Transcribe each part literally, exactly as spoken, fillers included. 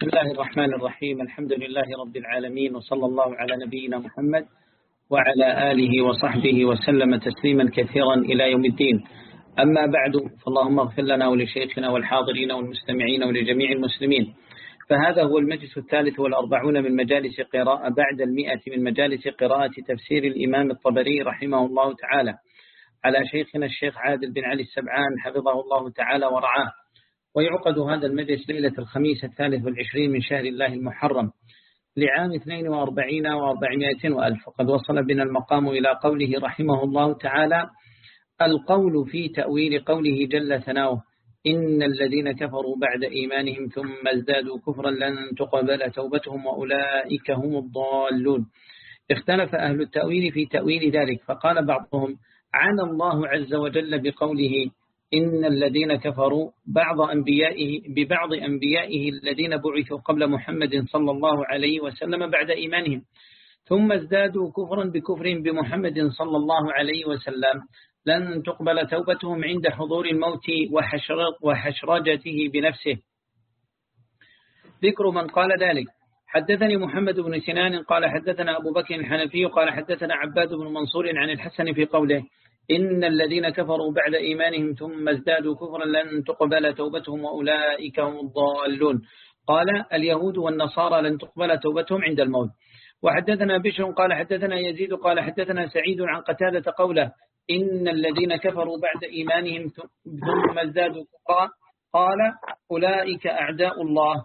بسم الله الرحمن الرحيم. الحمد لله رب العالمين، وصلى الله على نبينا محمد وعلى آله وصحبه وسلم تسليما كثيرا إلى يوم الدين. أما بعد، فاللهم اغفر لنا ولشيخنا والحاضرين والمستمعين ولجميع المسلمين. فهذا هو المجلس الثالث والأربعون من مجالس قراءة بعد المئة من مجالس قراءة تفسير الإمام الطبري رحمه الله تعالى على شيخنا الشيخ عادل بن علي السبعان حفظه الله تعالى ورعاه. ويعقد هذا المجلس ليلة الخميس الثالث والعشرين من شهر الله المحرم لعام اثنين وأربعين وأربعمائة وألف. وقد وصل بنا المقام إلى قوله رحمه الله تعالى: القول في تأويل قوله جل ثناؤه: إن الذين كفروا بعد إيمانهم ثم ازدادوا كفرا لن تقبل توبتهم وأولئك هم الضالون. اختلف أهل التأويل في تأويل ذلك، فقال بعضهم: عن الله عز وجل بقوله إن الذين كفروا بعض أنبيائه ببعض أنبيائه الذين بعثوا قبل محمد صلى الله عليه وسلم بعد إيمانهم، ثم ازدادوا كفرا بكفرهم بمحمد صلى الله عليه وسلم لن تقبل توبتهم عند حضور الموت وحشرجته بنفسه. ذكر من قال ذلك: حدثني محمد بن سنان قال حدثنا أبو بكر الحنفي قال حدثنا عباد بن منصور عن الحسن في قوله: إن الذين كفروا بعد إيمانهم ثم ازدادوا كفرا لن تقبل توبتهم وأولئك هم الضالون. قال: اليهود والنصارى لن تقبل توبتهم عند الموت. وحدثنا بشر قال حدثنا يزيد قال حدثنا سعيد عن قتادة قوله: إن الذين كفروا بعد إيمانهم ثم ازدادوا كفرا قال: أولئك أعداء الله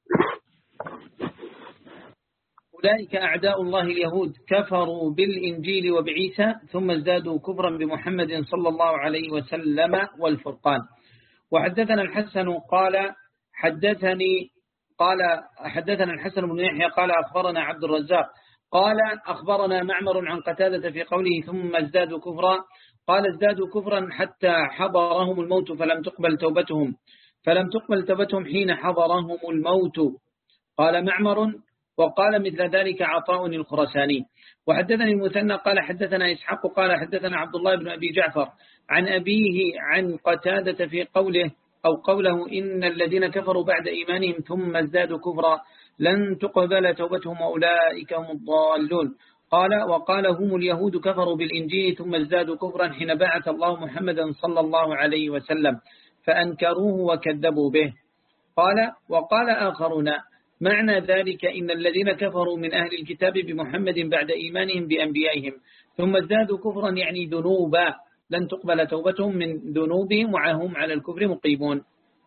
أولئك أعداء الله اليهود كفروا بالإنجيل وبعيسى ثم ازدادوا كفرا بمحمد صلى الله عليه وسلم والفرقان. وحدثنا الحسن قال حدثني قال حدثنا الحسن بن يحيى قال أخبرنا عبد الرزاق قال أخبرنا معمر عن قتادة في قوله ثم ازدادوا كفرا قال: ازدادوا كفرا حتى حضرهم الموت فلم تقبل توبتهم فلم تقبل توبتهم حين حضرهم الموت. قال معمر: وقال مثل ذلك عطاء الخرساني. وحدثني المثنى قال حدثنا إسحاق قال حدثنا عبد الله بن أبي جعفر عن أبيه عن قتادة في قوله أو قوله: إن الذين كفروا بعد إيمانهم ثم ازدادوا كفرا لن تقبل توبتهم وأولئك هم الضالون. قال: وقال: هم اليهود كفروا بالإنجيل ثم ازدادوا كفرا حين بعث الله محمدا صلى الله عليه وسلم فأنكروه وكذبوا به. قال: وقال آخرون: معنى ذلك إن الذين كفروا من أهل الكتاب بمحمد بعد إيمانهم بأنبيائهم ثم ازدادوا كفرا يعني ذنوبا لن تقبل توبتهم من ذنوبهم وهم على الكفر مقيمون.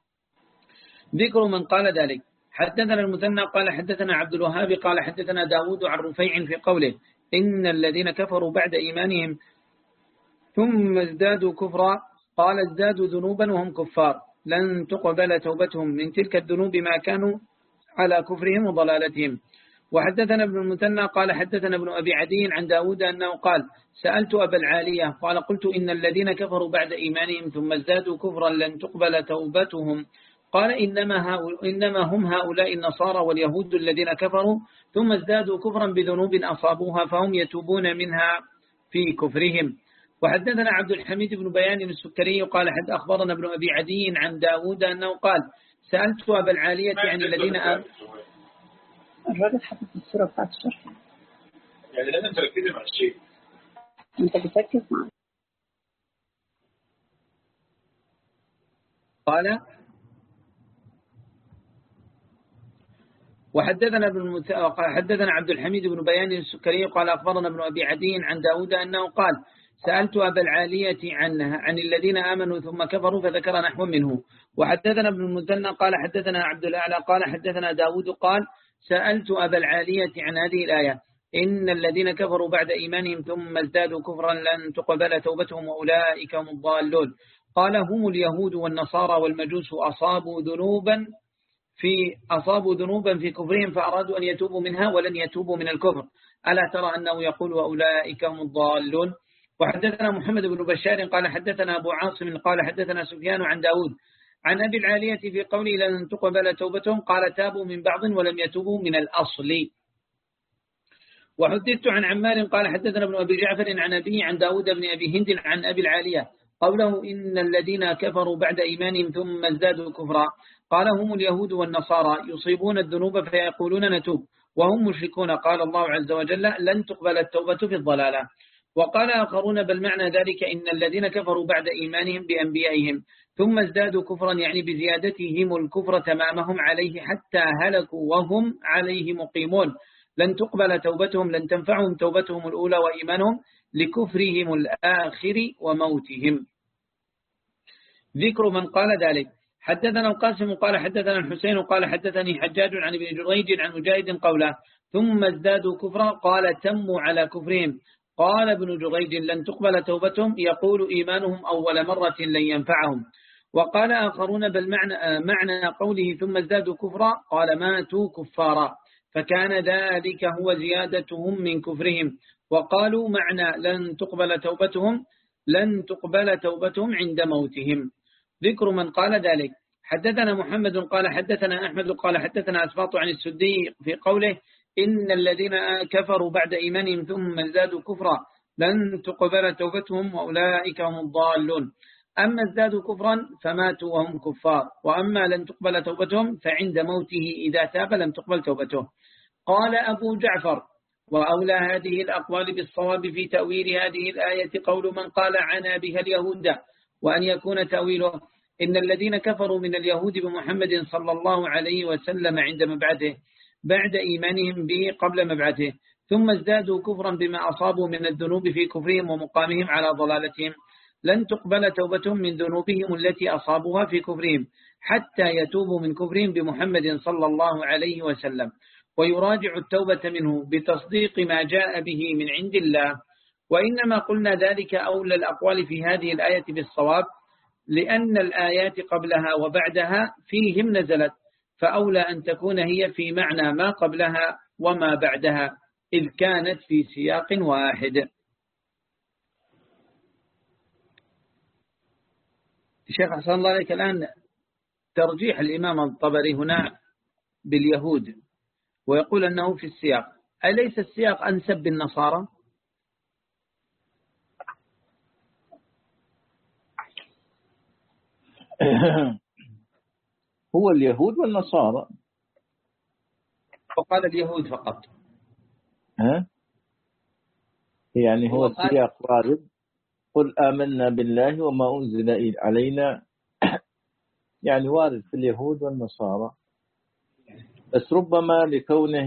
ذكر من قال ذلك: حدثنا المثنى قال حدثنا عبد الوهاب قال حدثنا داود عن رفيع في قوله: إن الذين كفروا بعد إيمانهم ثم ازدادوا كفرا قال: ازدادوا ذنوبا وهم كفار لن تقبل توبتهم من تلك الذنوب ما كانوا على كفرهم وضلالتهم. وحدثنا ابن المثنى قال حدثنا ابن أبي عدي عن داود أنه قال: سألت أبا العالية قال: قلت إن الذين كفروا بعد إيمانهم ثم ازدادوا كفرا لن تقبل توبتهم قال: إنما, إنما هم هؤلاء النصارى واليهود الذين كفروا ثم ازدادوا كفرا بذنوب أصابوها فهم يتوبون منها في كفرهم. وحدثنا عبد الحميد بن بيان السكري قال حد أخبرنا ابن أبي عدي عن داود أنه قال: سألت أبا العالية عن الذين آمنوا. الراجل حدث السورة بتاعت الشرح يعني لازم تركزي مع الشيء، انت بتركز معه. قال: وحدثنا ابن المت... حدثنا عبد الحميد بن بيان السكري قال أخبرنا ابن أبي عدي عن داود أنه قال: سألت أبا العالية عنها عن الذين آمنوا ثم كفروا فذكر نحو منه. وحدثنا ابن المثنى قال حدثنا عبد الأعلى قال حدثنا داود قال: سألت أبا العالية عن هذه الآية: إن الذين كفروا بعد إيمانهم ثم ازدادوا كفرا لن تقبل توبتهم وأولئك هم الضالون. قال: هم اليهود والنصارى والمجوس أصابوا ذنوبا في أصابوا ذنوبا في كفرهم فأرادوا أن يتوبوا منها ولن يتوبوا من الكفر. ألا ترى أنه يقول وأولئك هم الضالون. وحدثنا محمد بن بشار قال حدثنا أبو عاصم قال حدثنا سفيان عن داود عن أبي العالية في قوله لن تقبل توبتهم قال: تابوا من بعض ولم يتوبوا من الأصل. وحدثت عن عمار قال حدثنا ابن أبي جعفر عن أبيه عن داود بن أبي هند عن أبي العالية قوله إن الذين كفروا بعد إيمانهم ثم ازدادوا كفرا قال هم اليهود والنصارى يصيبون الذنوب فيقولون نتوب وهم مشركون، قال الله عز وجل لن تقبل التوبة في الضلالة. وقال آخرون بل معنى ذلك إن الذين كفروا بعد إيمانهم بأنبيائهم ثم ازدادوا كفرا يعني بزيادتهم الكفر تمامهم عليه حتى هلكوا وهم عليه مقيمون، لن تقبل توبتهم، لن تنفعهم توبتهم الأولى وإيمانهم لكفرهم الآخر وموتهم. ذكر من قال ذلك. حدثنا القاسم قال حدثنا الحسين قال حدثني حجاج عن ابن جريج عن مجاهد قوله ثم ازدادوا كفرا قال تموا على كفرهم. قال ابن جريج لن تقبل توبتهم يقول إيمانهم أول مرة لن ينفعهم. وقال آخرون بل معنى, معنى قوله ثم ازدادوا كفرا قال ماتوا كفارا فكان ذلك هو زيادتهم من كفرهم. وقالوا معنى لن تقبل توبتهم لن تقبل توبتهم عند موتهم. ذكر من قال ذلك. حدثنا محمد قال حدثنا أحمد قال حدثنا أسباط عن السدي في قوله إن الذين كفروا بعد إيمانهم ثم ازدادوا كفرا لن تقبل توبتهم وأولئك هم الضالون. أما ازدادوا كفرا فماتوا وهم كفار، وأما لن تقبل توبتهم فعند موته إذا تاب لم تقبل توبته. قال أبو جعفر وأولى هذه الأقوال بالصواب في تأويل هذه الآية قول من قال عنا بها اليهود، وأن يكون تأويله إن الذين كفروا من اليهود بمحمد صلى الله عليه وسلم عند مبعثه بعد إيمانهم به قبل مبعثه ثم ازدادوا كفرا بما أصابوا من الذنوب في كفرهم ومقامهم على ضلالتهم لن تقبل توبتهم من ذنوبهم التي أصابوها في كفرهم حتى يتوبوا من كفرهم بمحمد صلى الله عليه وسلم ويراجع التوبة منه بتصديق ما جاء به من عند الله. وإنما قلنا ذلك أولى الأقوال في هذه الآية بالصواب لأن الآيات قبلها وبعدها فيهم نزلت، فأولى أن تكون هي في معنى ما قبلها وما بعدها إذ كانت في سياق واحد. الشيخ حسن الله عليك الآن ترجيح الإمام الطبري هنا باليهود ويقول أنه في السياق، أليس السياق أنسب بالنصارى؟ هو اليهود والنصارى. وقال اليهود فقط. ها؟ يعني هو السياق وارد قل آمنا بالله وما أنزل علينا يعني وارد في اليهود والنصارى، بس ربما لكونه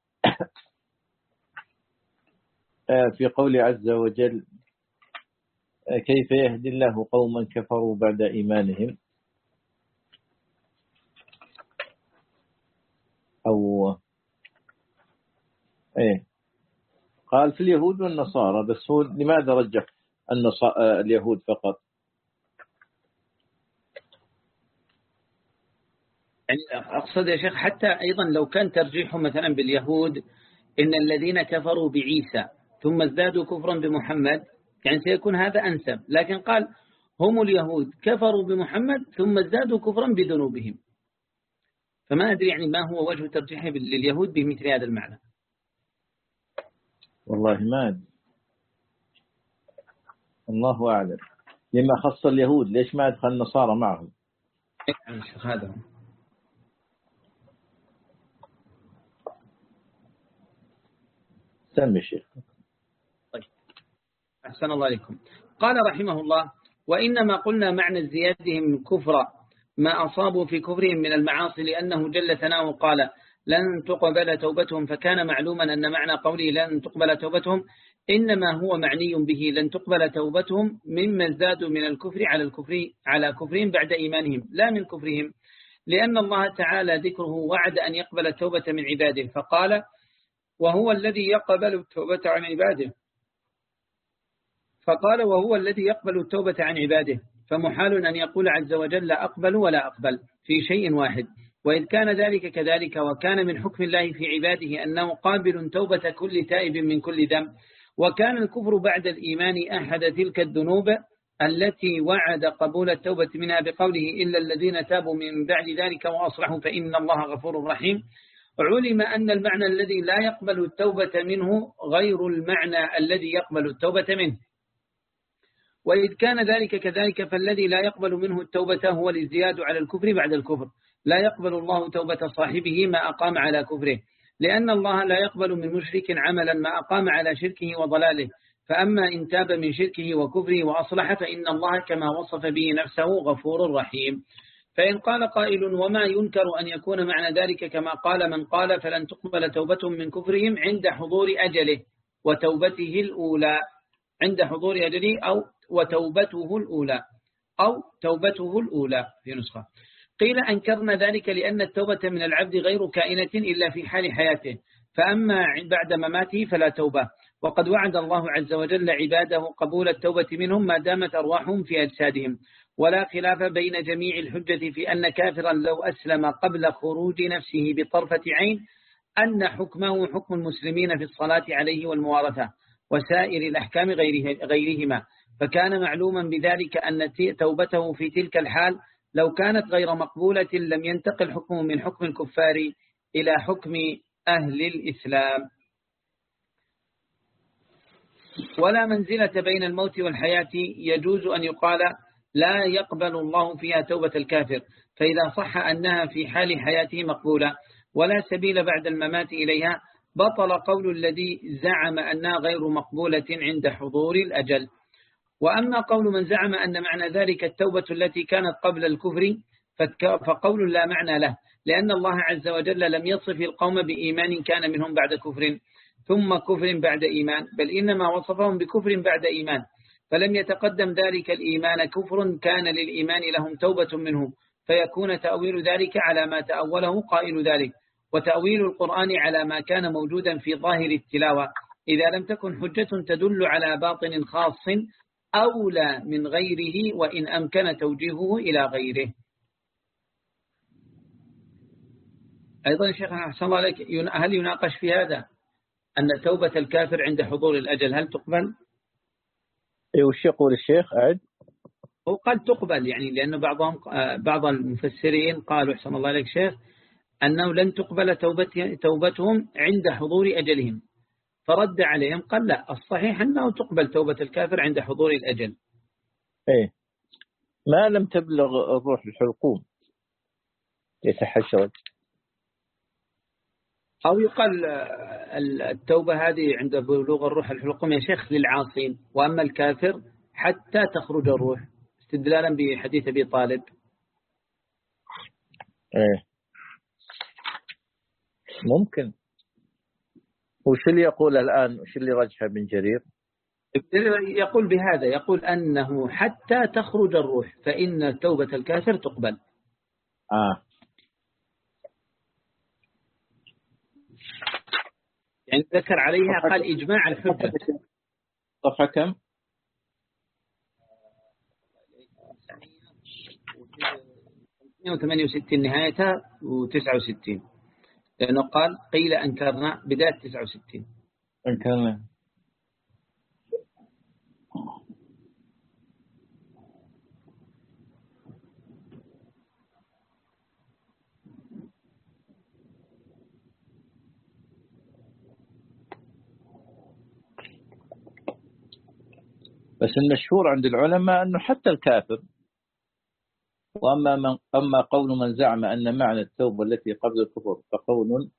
في قول عز وجل كيف يهدي الله قوما كفروا بعد إيمانهم أو إيه قال في اليهود والنصارى، بس هو لماذا رجح اليهود فقط؟ يعني أقصد يا شيخ حتى أيضا لو كان ترجيحه مثلا باليهود إن الذين كفروا بعيسى ثم ازدادوا كفرا بمحمد يعني سيكون هذا أنسب، لكن قال هم اليهود كفروا بمحمد ثم ازدادوا كفرا بذنوبهم، فما أدري يعني ما هو وجه ترجيحه لليهود بمثل هذا المعنى. والله ما أدري، الله أعلم. لما خص اليهود ليش ما أدخل النصارى معهم؟ هذا سمي شيخ. طيب أحسن الله عليكم. قال رحمه الله وإنما قلنا معنى زيادهم كفر ما أصابوا في كفرهم من المعاصي لأنه جل ثناؤه قال لن تقبل توبتهم، فكان معلوما أن معنى قوله لن تقبل توبتهم إنما هو معني به لن تقبل توبتهم مما ازدادوا من الكفر على الكفر على كفرهم بعد إيمانهم لا من كفرهم، لأن الله تعالى ذكره وعد أن يقبل التوبة من عباده فقال وهو الذي يقبل التوبة عن عباده فقال وهو الذي يقبل التوبة عن عباده، فمحال أن يقول عز وجل أقبل ولا أقبل في شيء واحد، وإذ كان ذلك كذلك وكان من حكم الله في عباده أنه قابل توبة كل تائب من كل ذنب، وكان الكفر بعد الإيمان أحد تلك الذنوب التي وعد قبول التوبة منها بقوله إلا الذين تابوا من بعد ذلك وأصلحوا فإن الله غفور رحيم. علم أن المعنى الذي لا يقبل التوبة منه غير المعنى الذي يقبل التوبة منه، وإذ كان ذلك كذلك فالذي لا يقبل منه التوبة هو الازدياد على الكفر بعد الكفر، لا يقبل الله توبة صاحبه ما أقام على كفره، لأن الله لا يقبل من مشرك عملا ما أقام على شركه وضلاله، فأما إن تاب من شركه وكفره وأصلح فإن الله كما وصف به نفسه غفور رحيم. فإن قال قائل وما ينكر أن يكون معنى ذلك كما قال من قال فلن تقبل توبتهم من كفرهم عند حضور أجله وتوبته الأولى، عند حضور أجله أو وتوبته الأولى أو توبته الأولى في نسخة. قيل أنكرنا ذلك لأن التوبة من العبد غير كائنة إلا في حال حياته، فأما بعد مماته فلا توبة، وقد وعد الله عز وجل عباده قبول التوبة منهم ما دامت أرواحهم في أجسادهم. ولا خلاف بين جميع الحجة في أن كافرا لو أسلم قبل خروج نفسه بطرفة عين أن حكمه حكم المسلمين في الصلاة عليه والموارثة وسائر الأحكام غيره غيرهما، فكان معلوما بذلك أن توبته في تلك الحال لو كانت غير مقبولة لم ينتقل حكمه من حكم الكفار إلى حكم أهل الإسلام. ولا منزلة بين الموت والحياة يجوز أن يقال لا يقبل الله فيها توبة الكافر، فإذا صح أنها في حال حياته مقبولة ولا سبيل بعد الممات إليها بطل قول الذي زعم أنها غير مقبولة عند حضور الأجل. وأما قول من زعم أن معنى ذلك التوبة التي كانت قبل الكفر فقول لا معنى له، لأن الله عز وجل لم يصف القوم بإيمان كان منهم بعد كفر ثم كفر بعد إيمان، بل إنما وصفهم بكفر بعد إيمان، فلم يتقدم ذلك الإيمان كفر كان للإيمان لهم توبة منه، فيكون تأويل ذلك على ما تأوله قائل ذلك، وتأويل القرآن على ما كان موجودا في ظاهر التلاوة إذا لم تكن حجة تدل على باطن خاص أولى من غيره وإن أمكن توجيهه إلى غيره. أيضا شيخنا أحسن الله عليك، هل يناقش في هذا أن توبة الكافر عند حضور الأجل هل تقبل؟ إيه وش يقول الشيخ أعد؟ هو قال تقبل، يعني لأن بعضهم بعض المفسرين قالوا أحسن الله عليك شيخ أنه لن تقبل توبتهم عند حضور أجلهم، فرد عليهم قال لا، الصحيح أنه تقبل توبة الكافر عند حضور الأجل. إيه ما لم تبلغ الروح الحلقوم يتحشرج. أو يقال التوبة هذه عند بلوغ الروح الحلقوم يا شيخ للعاصين، وأما الكافر حتى تخرج الروح، استدلالا بحديث أبي طالب. إيه ممكن. وش اللي يقول الآن، وش اللي رجح ابن جرير؟ يقول بهذا، يقول أنه حتى تخرج الروح فإن توبة الكافر تقبل. آه يعني ذكر عليها قال إجماع الحجة. صفحة كم؟ مئة وثمانية وستين نهايتها وتسعة وستين، لأنه قال قيل أنكرنا بداية تسعة وستين أنكرنا. بس المشهور عند العلماء أنه حتى الكافر. وأما من أما قول من زعم أن معنى التوبة التي قبل الكفر فقول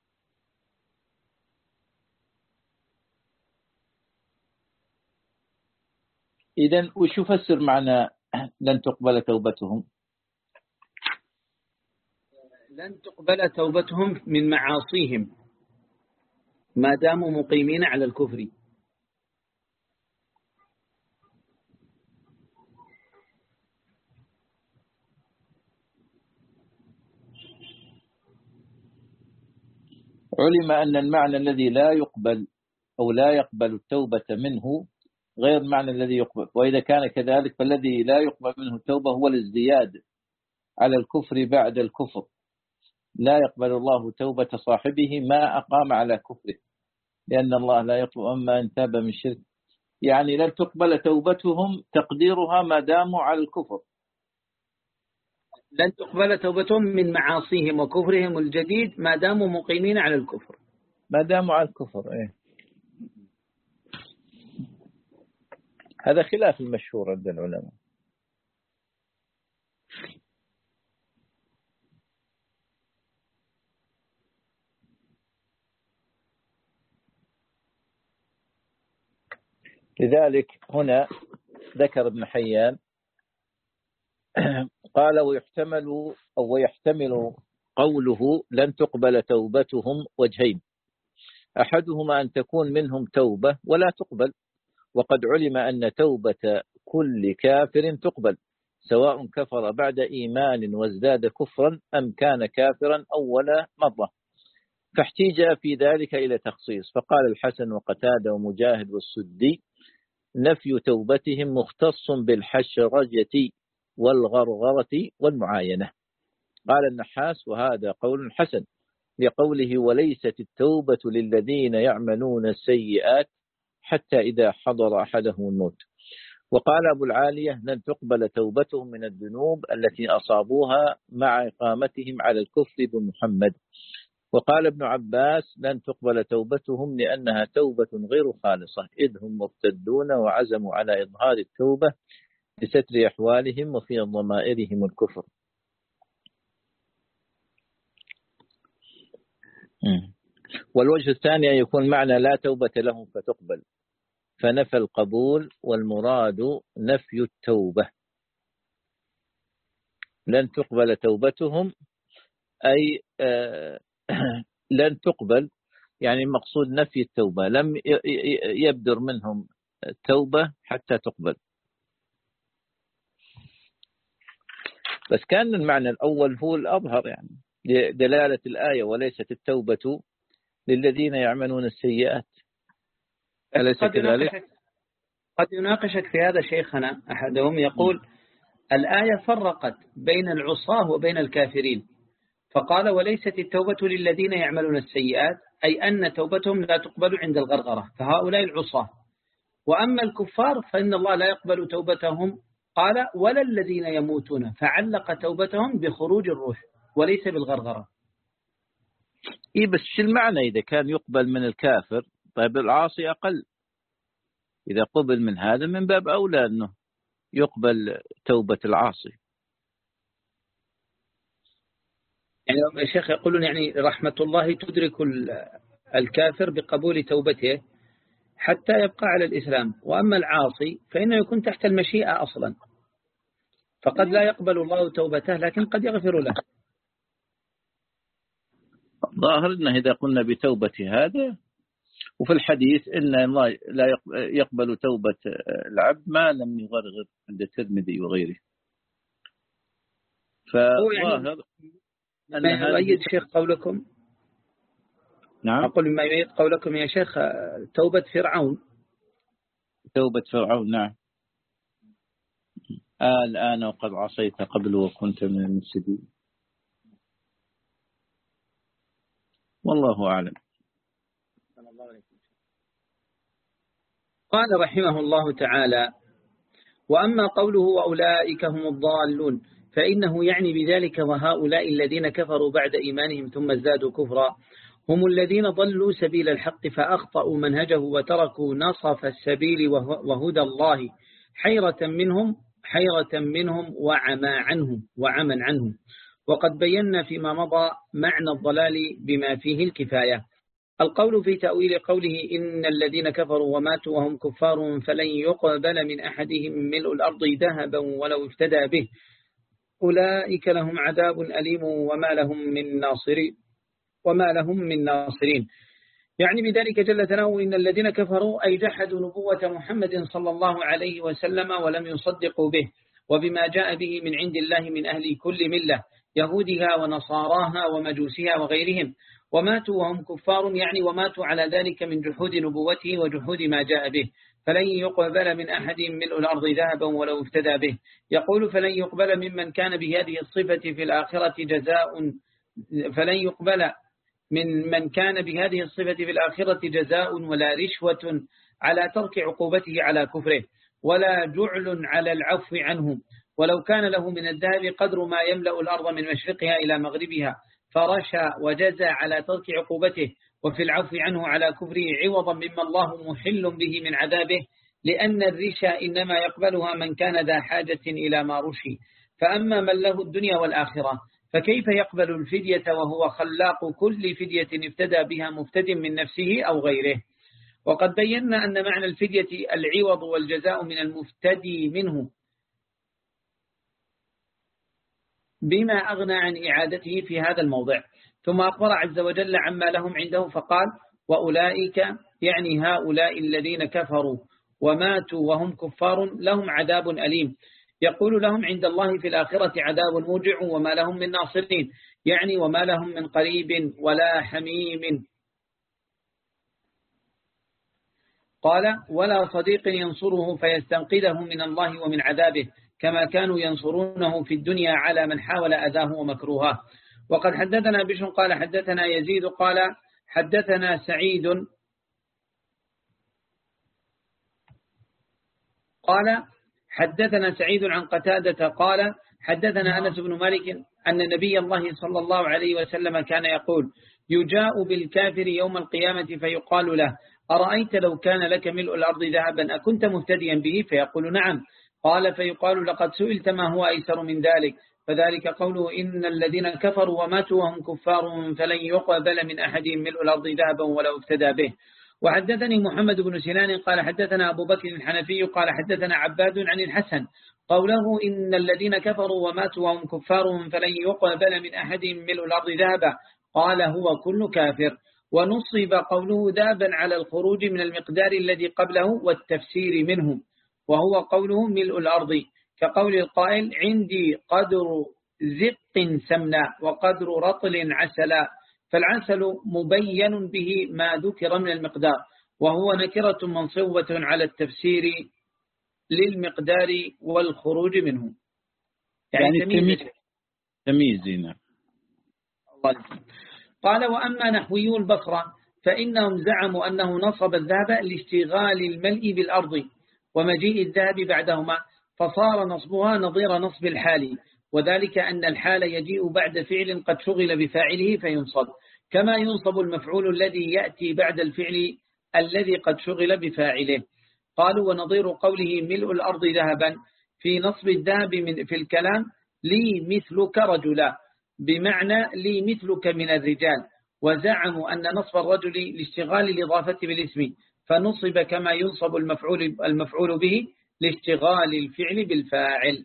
إذن وش يفسر معنى لن تقبل توبتهم؟ لن تقبل توبتهم من معاصيهم ما داموا مقيمين على الكفر. علم أن المعنى الذي لا يقبل أو لا يقبل التوبة منه غير المعنى الذي يقبل، وإذا كان كذلك فالذي لا يقبل منه التوبة هو الازدياد على الكفر بعد الكفر. لا يقبل الله توبة صاحبه ما أقام على كفره، لأن الله لا يقبل أما إن تاب من شرك، يعني لن تقبل توبتهم تقديرها ما داموا على الكفر. لن تقبل توبتهم من معاصيهم وكفرهم الجديد ما داموا مقيمين على الكفر. ما داموا على الكفر إيه. هذا خلاف المشهور عند العلماء. لذلك هنا ذكر ابن حيان قال ويحتمل أو ويحتمل قوله لن تقبل توبتهم وجهين، أحدهما أن تكون منهم توبة ولا تقبل، وقد علم أن توبة كل كافر تقبل سواء كفر بعد إيمان وازداد كفرا أم كان كافرا أول مرة، فاحتيج في ذلك إلى تخصيص، فقال الحسن وقتادة ومجاهد والسدي نفي توبتهم مختص بالحشرجة والغرغرة والمعاينة. قال النحاس وهذا قول حسن لقوله وليست التوبة للذين يعملون السيئات حتى إذا حضر أحدهم الموت. وقال أبو العالية لن تقبل توبتهم من الذنوب التي أصابوها مع إقامتهم على الكفر بمحمد. وقال ابن عباس لن تقبل توبتهم لأنها توبة غير خالصة إذ هم مرتدون وعزموا على إظهار التوبة لستر أحوالهم وفي ضمائرهم الكفر. والوجه الثاني أن يكون معنى لا توبة لهم فتقبل، فنفى القبول والمراد نفي التوبة. لن تقبل توبتهم أي آه لن تقبل يعني المقصود نفي التوبة، لم يبدر منهم التوبة حتى تقبل. بس كان المعنى الأول هو الأظهر يعني دلالة الآية وليست التوبة للذين يعملون السيئات، أليس كذلك؟ قد يناقشك في هذا شيخنا أحدهم يقول م. الآية فرقت بين العصاة وبين الكافرين، فقال وليست التوبة للذين يعملون السيئات أي أن توبتهم لا تقبل عند الغرغرة فهؤلاء العصاة، وأما الكفار فإن الله لا يقبل توبتهم قال ولا الذين يموتون، فعلق توبتهم بخروج الروح وليس بالغرغرة. إيه بس شو المعنى إذا كان يقبل من الكافر؟ طيب العاصي أقل، إذا قبل من هذا من باب أولى أنه يقبل توبة العاصي. يعني يا شيخ يقولون يعني رحمة الله تدرك الكافر بقبول توبته حتى يبقى على الإسلام، وأما العاصي فإنه يكون تحت المشيئة أصلا، فقد لا يقبل الله توبته لكن قد يغفر له. ظاهر أنه إذا قلنا بتوبة هذا، وفي الحديث إن الله لا يقبل توبة العبد ما لم يغرغر عند الترمذي وغيره، فظاهر ما يؤيد شيخ قولكم. نعم أقول ما يؤيد قولكم يا شيخ توبة فرعون. توبة فرعون نعم. آه الآن وقد عصيت قبل وكنت من المفسدين، والله أعلم. قال رحمه الله تعالى وأما قوله وأولئك هم الضالون فإنه يعني بذلك وهؤلاء الذين كفروا بعد إيمانهم ثم ازدادوا كفرا هم الذين ضلوا سبيل الحق فأخطأوا منهجه وتركوا نصف السبيل وهدى الله حيرة منهم حيرة منهم وعمى عنهم وعمى عنهم. وقد بينا فيما مضى معنى الضلال بما فيه الكفاية. القول في تأويل قوله إن الذين كفروا وماتوا وهم كفار فلن يقبل من أحدهم ملء الأرض ذهبا ولو افتدى به أولئك لهم عذاب أليم وما لهم من ناصرين وما لهم من ناصرين. يعني بذلك جل ثناؤه إن الذين كفروا أي جحدوا نبوة محمد صلى الله عليه وسلم ولم يصدقوا به وبما جاء به من عند الله من أهل كل ملة يهودها ونصاراها ومجوسها وغيرهم، وماتوا وهم كفار يعني وماتوا على ذلك من جحود نبوته وجحود ما جاء به فلن يقبل من أحد ملء الأرض ذهبا ولو افتدى به. يقول فلن يقبل ممن كان بهذه الصفة في الآخرة جزاء فلن يقبل من من كان بهذه الصفة في الآخرة جزاء ولا رشوة على ترك عقوبته على كفره ولا جعل على العفو عنه، ولو كان له من الذهب قدر ما يملأ الأرض من مشرقها إلى مغربها فرشى وجزى على ترك عقوبته وفي العفو عنه على كفره عوضا مما الله محل به من عذابه، لأن الرشا إنما يقبلها من كان ذا حاجة إلى ما رشي، فأما من له الدنيا والآخرة فكيف يقبل الفدية وهو خلاق كل فدية افتدى بها مفتد من نفسه أو غيره. وقد بينا أن معنى الفدية العوض والجزاء من المفتدي منه بما أغنى عن إعادته في هذا الموضع. ثم أخبر عز وجل عما لهم عنده فقال وأولئك يعني هؤلاء الذين كفروا وماتوا وهم كفار لهم عذاب أليم، يقول لهم عند الله في الآخرة عذاب موجع وما لهم من ناصرين، يعني وما لهم من قريب ولا حميم. قال ولا صديق ينصره فيستنقذه من الله ومن عذابه كما كانوا ينصرونه في الدنيا على من حاول أذاه ومكروهه. وقد حدثنا بشر قال حدثنا يزيد قال حدثنا سعيد قال حدثنا سعيد عن قتادة قال حدثنا أنس بن مالك أن نبي الله صلى الله عليه وسلم كان يقول يجاء بالكافر يوم القيامة فيقال له أرأيت لو كان لك ملء الأرض ذهبا أكنت مفتديا به؟ فيقول نعم. قال فيقال لقد سئلت ما هو أيسر من ذلك، فذلك قوله إن الذين كفروا وماتوا وهم كفار فلن يقبل من أحدهم ملء الأرض ذهبا ولو افتدى به. وحدثني محمد بن سنان قال حدثنا أبو بكر الحنفي قال حدثنا عباد عن الحسن قوله إن الذين كفروا وماتوا وهم كفار فلن يقبل من أحدهم ملء الأرض ذهبا، قال هو كل كافر. ونصب قوله ذهبا على الخروج من المقدار الذي قبله والتفسير منه، وهو قوله ملء الأرض كقول القائل عندي قدر زق سمنا وقدر رطل عسلا، فالعسل مبين به ما ذكر من المقدار، وهو نكرة منصوبة على التفسير للمقدار والخروج منه، يعني, يعني تمييز تمييزنا. قال وأما نحويو البصرة فإنهم زعموا أنه نصب الذهب لاشتغال الملء بالأرض ومجيء الذهب بعدهما، فصار نصبها نظير نصب الحال، وذلك أن الحال يجيء بعد فعل قد شغل بفاعله فينصب، كما ينصب المفعول الذي يأتي بعد الفعل الذي قد شغل بفاعله. قالوا ونظير قوله ملء الأرض ذهبا في نصب الذهب من في الكلام لي مثلك رجلا، بمعنى لي مثلك من الرجال، وزعموا أن نصب الرجل لاشتغال الإضافة بالاسم، فنصب كما ينصب المفعول, المفعول به لاشتغال الفعل بالفاعل.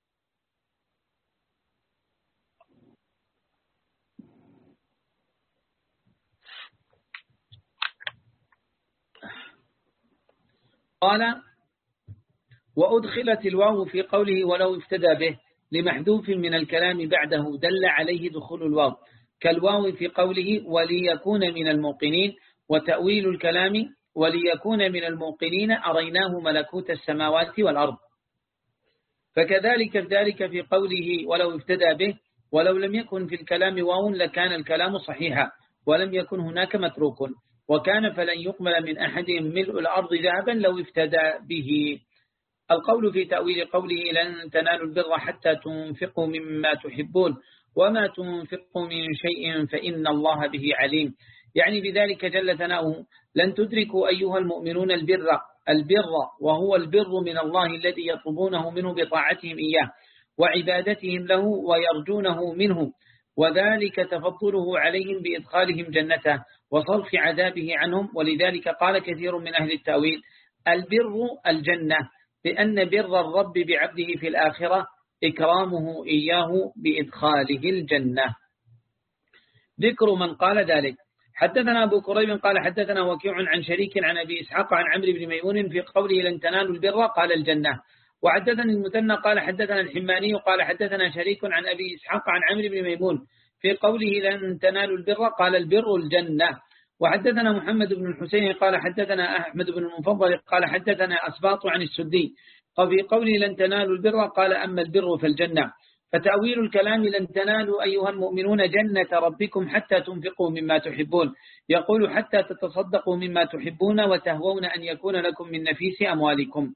قال وأدخلت الواو في قوله ولو افتدى به لمحذوف من الكلام بعده دل عليه دخول الواو، كالواو في قوله وليكون من الموقنين، وتأويل الكلام وليكون من الموقنين أريناه ملكوت السماوات والأرض. فكذلك ذلك في قوله ولو افتدى به، ولو لم يكن في الكلام واو لكان الكلام صحيحا ولم يكن هناك متروك، وكان فلن يقبل من أحدهم ملء الأرض ذهبا لو افتدى به. القول في تأويل قوله لن تنالوا البر حتى تنفقوا مما تحبون وما تنفقوا من شيء فإن الله به عليم، يعني بذلك جل ثناؤه لن تدركوا أيها المؤمنون البر البر وهو البر من الله الذي يطلبونه منه بطاعتهم إياه وعبادتهم له ويرجونه منه، وذلك تفضله عليهم بإدخالهم جنته وصرف عذابه عنهم. ولذلك قال كثير من أهل التأويل البر الجنة، لأن بر الرب بعبده في الآخرة إكرامه إياه بإدخاله الجنة. ذكر من قال ذلك. حدثنا أبو كريب قال حدثنا وكيع عن شريك عن أبي إسحاق عن عمرو بن ميمون في قوله لن تنالوا البر قال الجنة. وحدثني المثنى قال حدثنا الحماني قال حدثنا شريك عن أبي إسحاق عن عمرو بن ميمون في قوله لن تنالوا البر قال البر الجنة. وحدثنا محمد بن الحسين قال حدثنا أحمد بن المفضل قال حدثنا أسباط عن السدي في قوله لن تنالوا البر قال أما البر فالجنة. فتأويل الكلام لن تنالوا أيها المؤمنون جنة ربكم حتى تنفقوا مما تحبون، يقول حتى تتصدقوا مما تحبون وتهوون أن يكون لكم من نفيس أموالكم.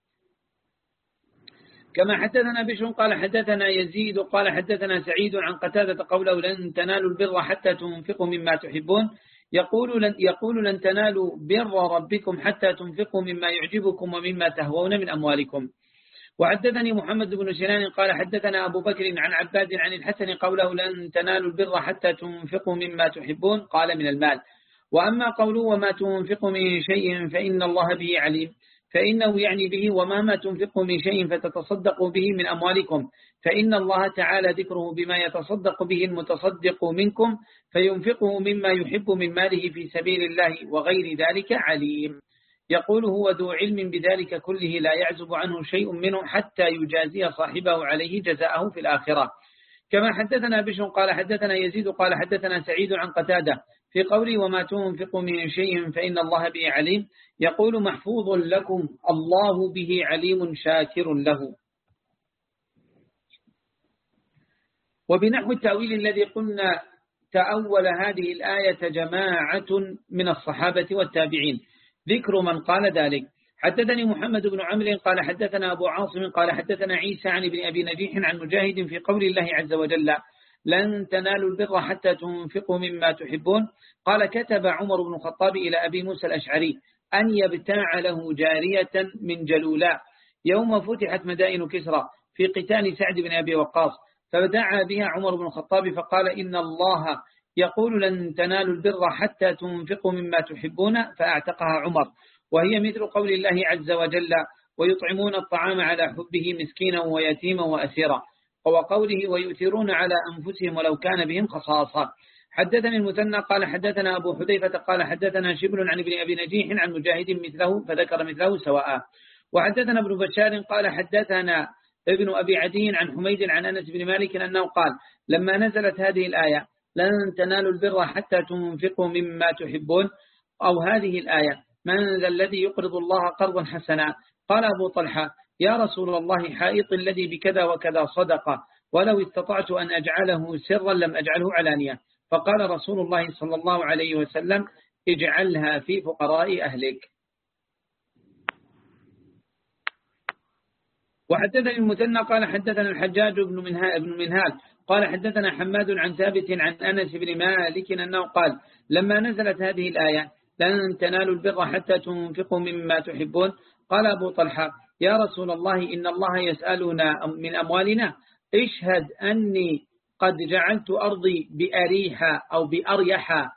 كما حدثنا بشر قال حدثنا يزيد قال حدثنا سعيد عن قتادة قوله لن تنالوا البر حتى تنفقوا مما تحبون، يقول لن, يقول لن تنالوا بر ربكم حتى تنفقوا مما يعجبكم ومما تهوون من أموالكم. وحدثني محمد بن سنان قال حدثنا أبو بكر عن عباد عن الحسن قوله لن تنالوا البر حتى تنفقوا مما تحبون قال من المال. وأما قوله وما تنفق من شيء فإن الله به عليم، فإنه يعني به وما ما تنفق من شيء فتتصدق به من أموالكم، فإن الله تعالى ذكره بما يتصدق به المتصدق منكم فينفقه مما يحب من ماله في سبيل الله وغير ذلك عليم. يقول هو ذو علم بذلك كله لا يعزب عنه شيء منه حتى يجازي صاحبه عليه جزاءه في الآخرة. كما حدثنا بشر قال حدثنا يزيد قال حدثنا سعيد عن قتادة في قوله وما تنفق من شيء فإن الله به عليم، يقول محفوظ لكم الله به عليم شاكر له. وبنحو التأويل الذي قلنا تأول هذه الآية جماعة من الصحابة والتابعين، ذكر من قال ذلك. حدثني محمد بن عمرو قال حدثنا أبو عاصم قال حدثنا عيسى عن ابن أبي نجيح عن مجاهد في قول الله عز وجل لن تنالوا البر حتى تنفقوا مما تحبون، قال كتب عمر بن الخطاب إلى أبي موسى الأشعري أن يبتاع له جارية من جلولاء يوم فتحت مدائن كسرى في قتال سعد بن أبي وقاص، فدعا بها عمر بن الخطاب فقال إن الله يقول لن تنالوا البر حتى تنفقوا مما تحبون، فأعتقها عمر، وهي مثل قول الله عز وجل ويطعمون الطعام على حبه مسكينا ويتيما وأسيرا، وقوله ويؤثرون على أنفسهم ولو كان بهم خصاصة. حدثني المثنى قال حدثنا أبو حذيفة قال حدثنا شبل عن ابن أبي نجيح عن مجاهد مثله فذكر مثله سواء. وحدثنا ابن بشار قال حدثنا ابن أبي عدي عن حميد عن أنس بن مالك أنه قال لما نزلت هذه الآية لن تنالوا البر حتى تنفقوا مما تحبون، أو هذه الآية من ذا الذي يقرض الله قرضا حسنا، قال أبو طلحة يا رسول الله حائط الذي بكذا وكذا صدقة، ولو استطعت أن أجعله سرا لم أجعله علانية، فقال رسول الله صلى الله عليه وسلم اجعلها في فقراء أهلك. وحدثني المثنى قال حدثنا الحجاج بن منهال قال حدثنا حماد عن ثابت عن أنس بن مالك أنه قال لما نزلت هذه الآية لن تنالوا البر حتى تنفقوا مما تحبون، قال أبو طلحة يا رسول الله إن الله يسألنا من أموالنا، اشهد أني قد جعلت أرضي بأريحة أو بأريحة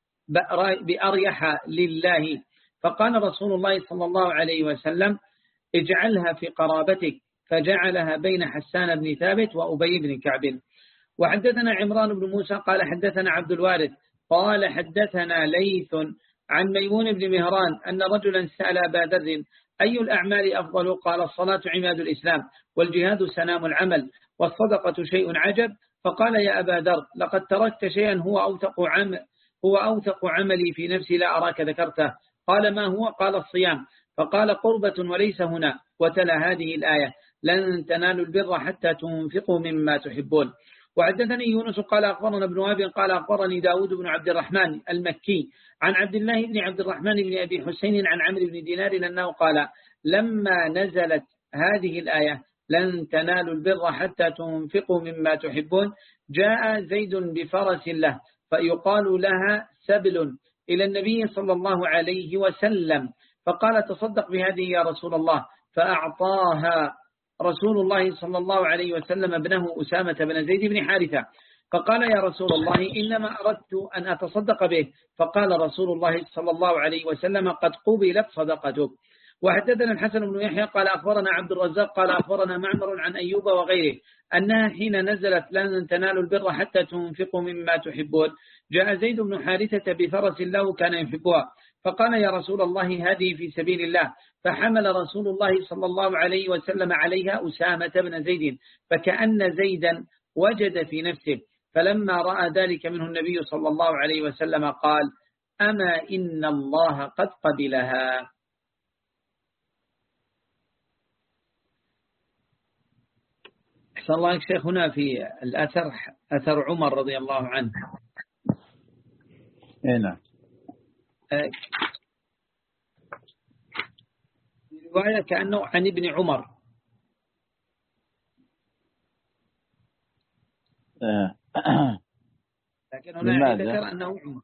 بأريحة لله، فقال رسول الله صلى الله عليه وسلم اجعلها في قرابتك، فجعلها بين حسان بن ثابت وأبي بن كعب. وحدثنا عمران بن موسى قال حدثنا عبد الوارث قال حدثنا ليث عن ميمون بن مهران أن رجلا سأل أبا ذر أي الأعمال أفضل؟ قال الصلاة عماد الإسلام والجهاد سنام العمل والصدقة شيء عجب، فقال يا أبا ذر لقد تركت شيئا هو أوثق عمل هو أوثق عملي في نفسي لا أراك ذكرته، قال ما هو؟ قال الصيام، فقال قربة وليس هنا، وتلا هذه الآية لن تنالوا البر حتى تنفقوا مما تحبون. وحدثني يونس قال أخبرنا ابن وهب قال أخبرني داود بن عبد الرحمن المكي عن عبد الله بن عبد الرحمن بن أبي حسين عن عمرو بن دينار أنه قال لما نزلت هذه الآية لن تنالوا البر حتى تنفقوا مما تحبون، جاء زيد بفرس له فيقال لها سبل إلى النبي صلى الله عليه وسلم، فقال تصدق بهذه يا رسول الله، فأعطاها رسول الله صلى الله عليه وسلم ابنه أسامة بن زيد بن حارثة، فقال يا رسول الله إنما أردت أن أتصدق به، فقال رسول الله صلى الله عليه وسلم قد قبلت صدقتك. وحدثنا الحسن بن يحيى قال أخبرنا عبد الرزاق قال أخبرنا معمر عن أيوب وغيره أنها حين نزلت لن تنالوا البر حتى تنفقوا مما تحبون، جاء زيد بن حارثة بفرس له كان يحبها، فقال يا رسول الله هذه في سبيل الله، فحمل رسول الله صلى الله عليه وسلم عليها أسامة بن زيد، فكأن زيدا وجد في نفسه، فلما رأى ذلك منه النبي صلى الله عليه وسلم قال أما إن الله قد قبلها. أحسن الله شيخ هنا في الأثر أثر عمر رضي الله عنه. هنا رواية كأنه عن ابن عمر. لكن هنا ذكر أنه عمر.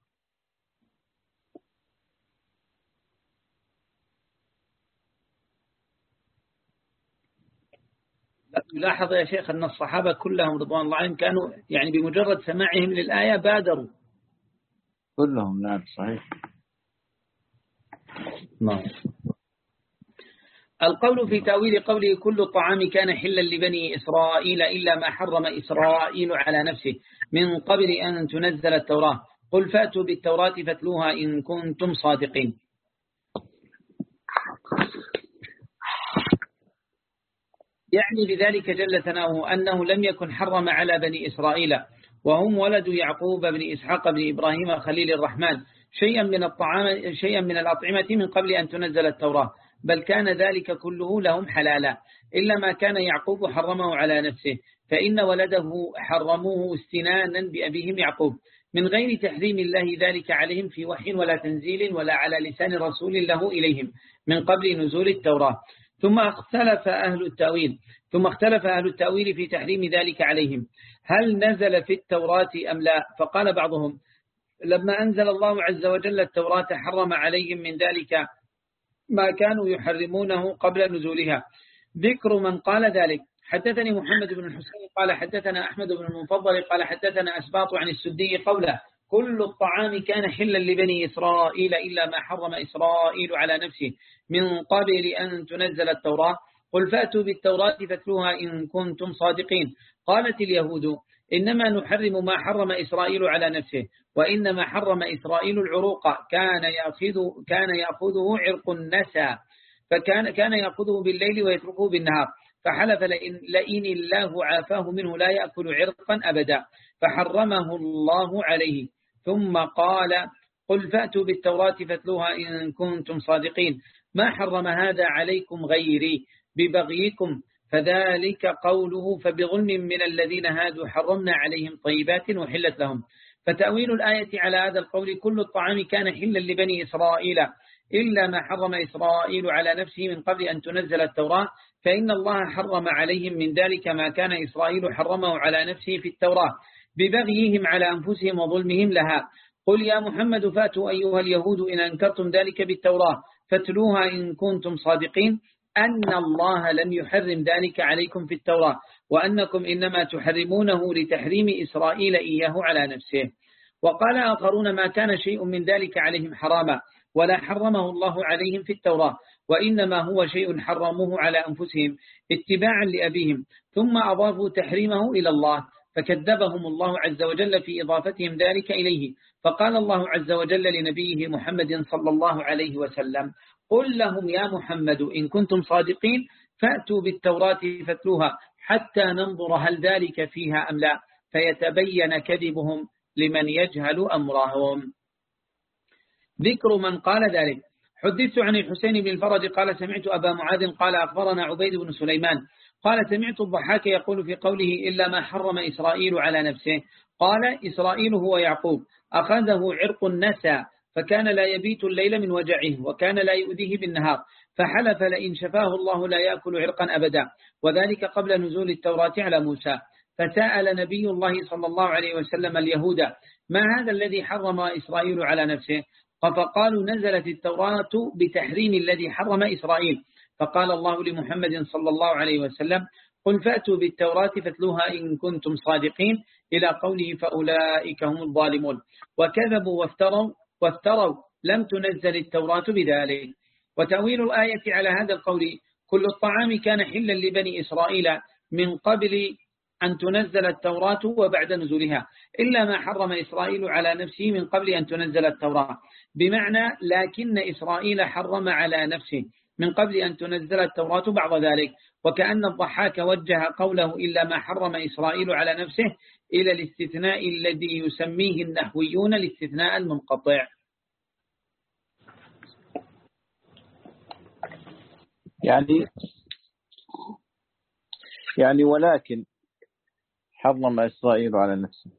يلاحظ يا شيخ أن الصحابة كلهم رضوان الله عنهم كانوا يعني بمجرد سماعهم للآية بادروا كلهم نعم صحيح. نعم. القول في تأويل قوله كل الطعام كان حلا لبني إسرائيل إلا ما حرم إسرائيل على نفسه من قبل أن تنزل التوراة قل فأتوا بالتوراة فاتلوها إن كنتم صادقين. يعني بذلك جل ثناؤه أنه لم يكن حرم على بني إسرائيل وهم ولد يعقوب بن إسحاق بن إبراهيم خليل الرحمن شيئا من الطعام شيئا من الأطعمة من قبل أن تنزل التوراة، بل كان ذلك كله لهم حلالا إلا ما كان يعقوب حرمه على نفسه، فإن ولده حرموه استنانا بأبيهم يعقوب من غير تحريم الله ذلك عليهم في وحي ولا تنزيل ولا على لسان رسول له إليهم من قبل نزول التوراة. ثم اختلف أهل التأويل ثم اختلف أهل التأويل في تحريم ذلك عليهم، هل نزل في التوراة أم لا؟ فقال بعضهم لما أنزل الله عز وجل التوراة حرم عليهم من ذلك ما كانوا يحرمونه قبل نزولها. ذكر من قال ذلك: حدثني محمد بن الحسين قال حدثنا أحمد بن المفضل قال حدثنا أسباط عن السدي قوله كل الطعام كان حلا لبني إسرائيل إلا ما حرم إسرائيل على نفسه من قبل أن تنزل التوراة قل فأتوا بالتوراة فاتلوها إن كنتم صادقين. قالت اليهود إنما نحرم ما حرم إسرائيل على نفسه، وإنما حرم إسرائيل العروق كان يأخذ كان يأخذه عرق النسى، فكان كان يأخذه بالليل ويتركه بالنهار، فحلف لئن, لئن الله عافاه منه لا يأكل عرقا أبدا، فحرمه الله عليه. ثم قال قل فأتوا بالتوراة فاتلوها إن كنتم صادقين، ما حرم هذا عليكم غيري ببغيكم، فذلك قوله فبظلم من الذين هادوا حرمنا عليهم طيبات وحلت لهم. فتأويل الآية على هذا القول كل الطعام كان حلا لبني إسرائيل إلا ما حرم إسرائيل على نفسه من قبل أن تنزل التوراة، فإن الله حرم عليهم من ذلك ما كان إسرائيل حرمه على نفسه في التوراة ببغيهم على أنفسهم وظلمهم لها. قل يا محمد فاتوا أيها اليهود إن أنكرتم ذلك بالتوراة فاتلوها إن كنتم صادقين أن الله لم يحرم ذلك عليكم في التوراة، وأنكم إنما تحرمونه لتحريم إسرائيل إياه على نفسه. وقال آخرون ما كان شيء من ذلك عليهم حراما ولا حرمه الله عليهم في التوراة، وإنما هو شيء حرموه على أنفسهم اتباعا لأبيهم ثم أضافوا تحريمه إلى الله، فكذبهم الله عز وجل في إضافتهم ذلك إليه. فقال الله عز وجل لنبيه محمد صلى الله عليه وسلم قل لهم يا محمد إن كنتم صادقين فأتوا بالتوراة فاتلوها حتى ننظر هل ذلك فيها أم لا، فيتبين كذبهم لمن يجهل أمرهم. ذكر من قال ذلك: حدثت عن الحسين بن الفرج قال سمعت أبا معاذ قال أخبرنا عبيد بن سليمان قال سمعت الضحاك يقول في قوله إلا ما حرم إسرائيل على نفسه، قال إسرائيل هو يعقوب أخذه عرق النسى فكان لا يبيت الليل من وجعه وكان لا يؤذيه بالنهار، فحلف لئن شفاه الله لا يأكل عرقا أبدا، وذلك قبل نزول التوراة على موسى. فسأل نبي الله صلى الله عليه وسلم اليهود ما هذا الذي حرم إسرائيل على نفسه؟ فقالوا نزلت التوراة بتحريم الذي حرم إسرائيل، فقال الله لمحمد صلى الله عليه وسلم قل فأتوا بالتوراة فاتلوها إن كنتم صادقين إلى قوله فأولئك هم الظالمون، وكذبوا وافتروا وافتروا لم تنزل التوراة بذلك. وتأويل الآية على هذا القول كل الطعام كان حلا لبني إسرائيل من قبل أن تنزل التوراة وبعد نزولها إلا ما حرم إسرائيل على نفسه من قبل أن تنزل التوراة، بمعنى لكن إسرائيل حرم على نفسه من قبل أن تنزل التوراة بعد ذلك، وكأن الضحاك وجه قوله إلا ما حرم إسرائيل على نفسه إلى الاستثناء الذي يسميه النحويون الاستثناء المنقطع. يعني يعني ولكن حرم إسرائيل على نفسه.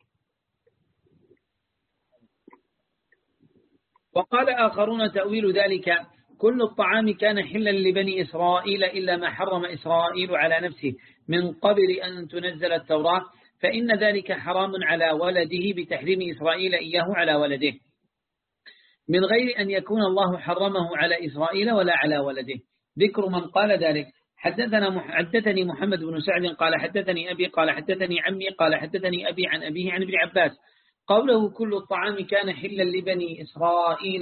وقال آخرون تأويل ذلك كل الطعام كان حلا لبني إسرائيل إلا ما حرم إسرائيل على نفسه من قبل أن تنزل التوراة، فإن ذلك حرام على ولده بتحريم إسرائيل إياه على ولده من غير أن يكون الله حرمه على إسرائيل ولا على ولده. ذكر من قال ذلك: حدثنا حدثني محمد بن سعد قال حدثني أبي قال حدثني عمي قال حدثني أبي عن أبيه عن ابن عباس قوله كل الطعام كان حلا لبني إسرائيل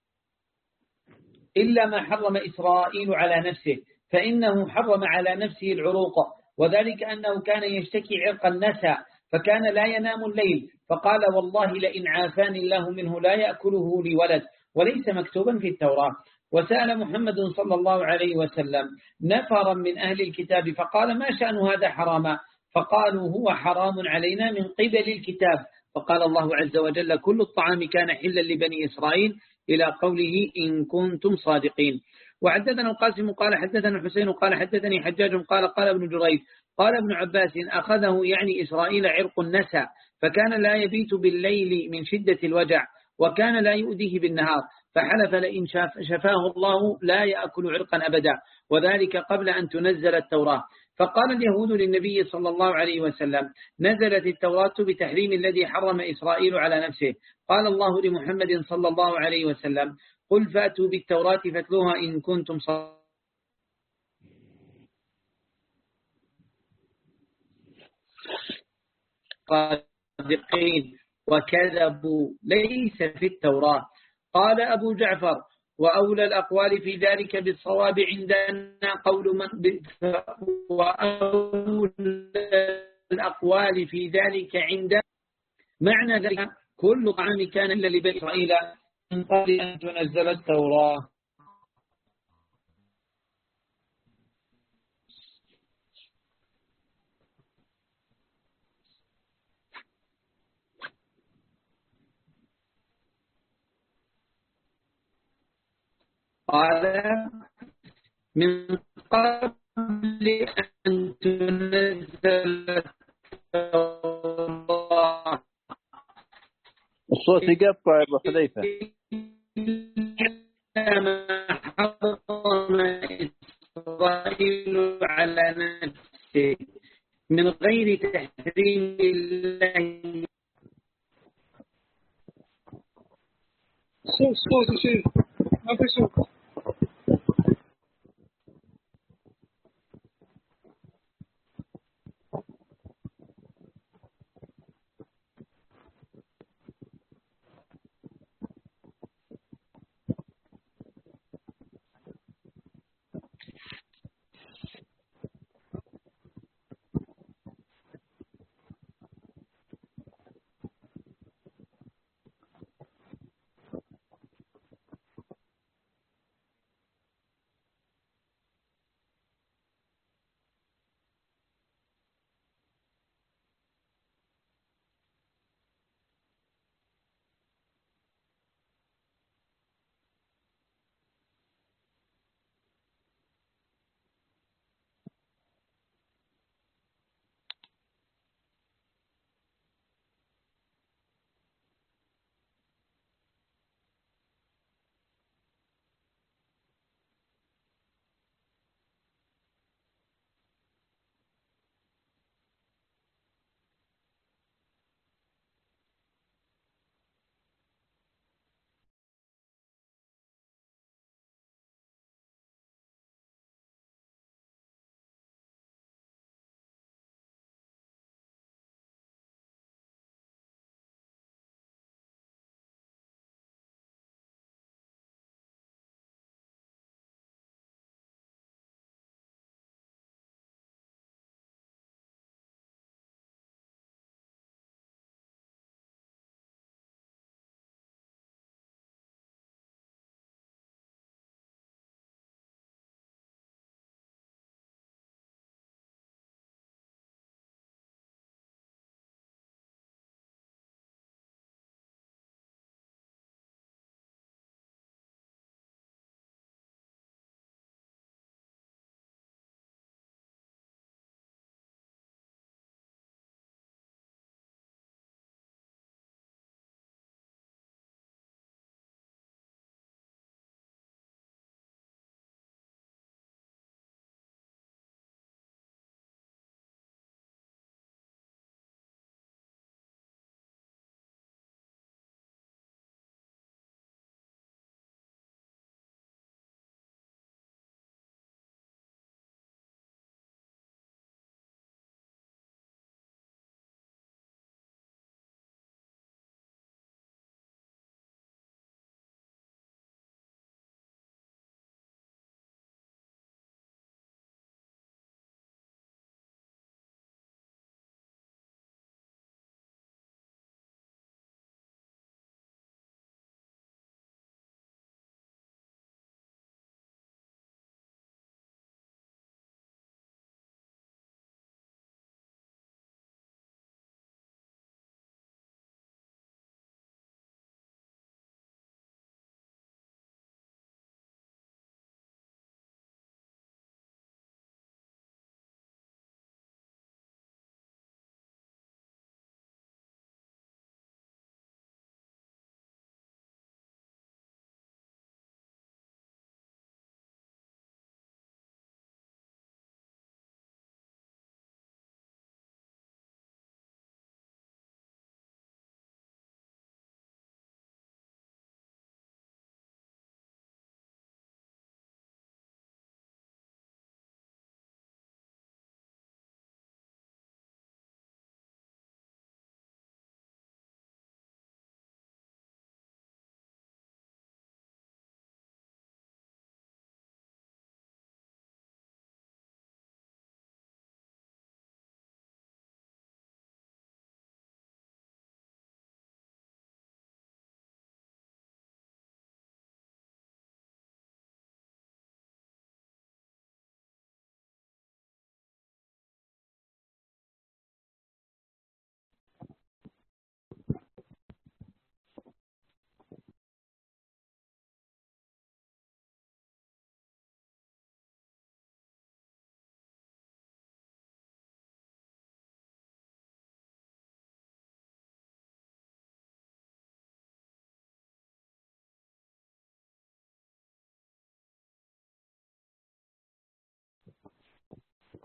إلا ما حرم إسرائيل على نفسه، فإنه حرم على نفسه العروق، وذلك أنه كان يشتكي عرق النسى فكان لا ينام الليل، فقال والله لئن عافاني الله منه لا يأكله لي ولد، وليس مكتوبا في التوراة. وسأل محمد صلى الله عليه وسلم نفرا من أهل الكتاب فقال ما شأن هذا حراما؟ فقالوا هو حرام علينا من قبل الكتاب، فقال الله عز وجل كل الطعام كان حلا لبني إسرائيل إلى قوله إن كنتم صادقين. وحدثنا القاسم قال حدثنا الحسين قال حدثني حجاج قال قال ابن جريج قال ابن عباس أخذه يعني إسرائيل عرق النسى، فكان لا يبيت بالليل من شدة الوجع، وكان لا يؤذيه بالنهار، فحلف لئن شفاه الله لا يأكل عرقا أبدا، وذلك قبل أن تنزل التوراة. فقال اليهود للنبي صلى الله عليه وسلم نزلت التوراة بتحريم الذي حرم إسرائيل على نفسه. قال الله لمحمد صلى الله عليه وسلم قل فأتوا بالتوراة فاتلوها إن كنتم صادقين، وكذبوا ليس في التوراة. قال أبو جعفر وأولى الأقوال في ذلك بالصواب عندنا قول من وأولى الأقوال في ذلك عندنا معنى ذلك كل طعام كان إلا لبني إسرائيل من قبل أن تنزل التوراة. قال من قبل أن تنزل التوراة. الصوت يقطع يا أبو حذيفة. ما حرم إسرائيل على نفسه من غير تحريم الله. صوت صوت شيء ما في صوت.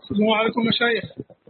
السلام عليكم مشايخ.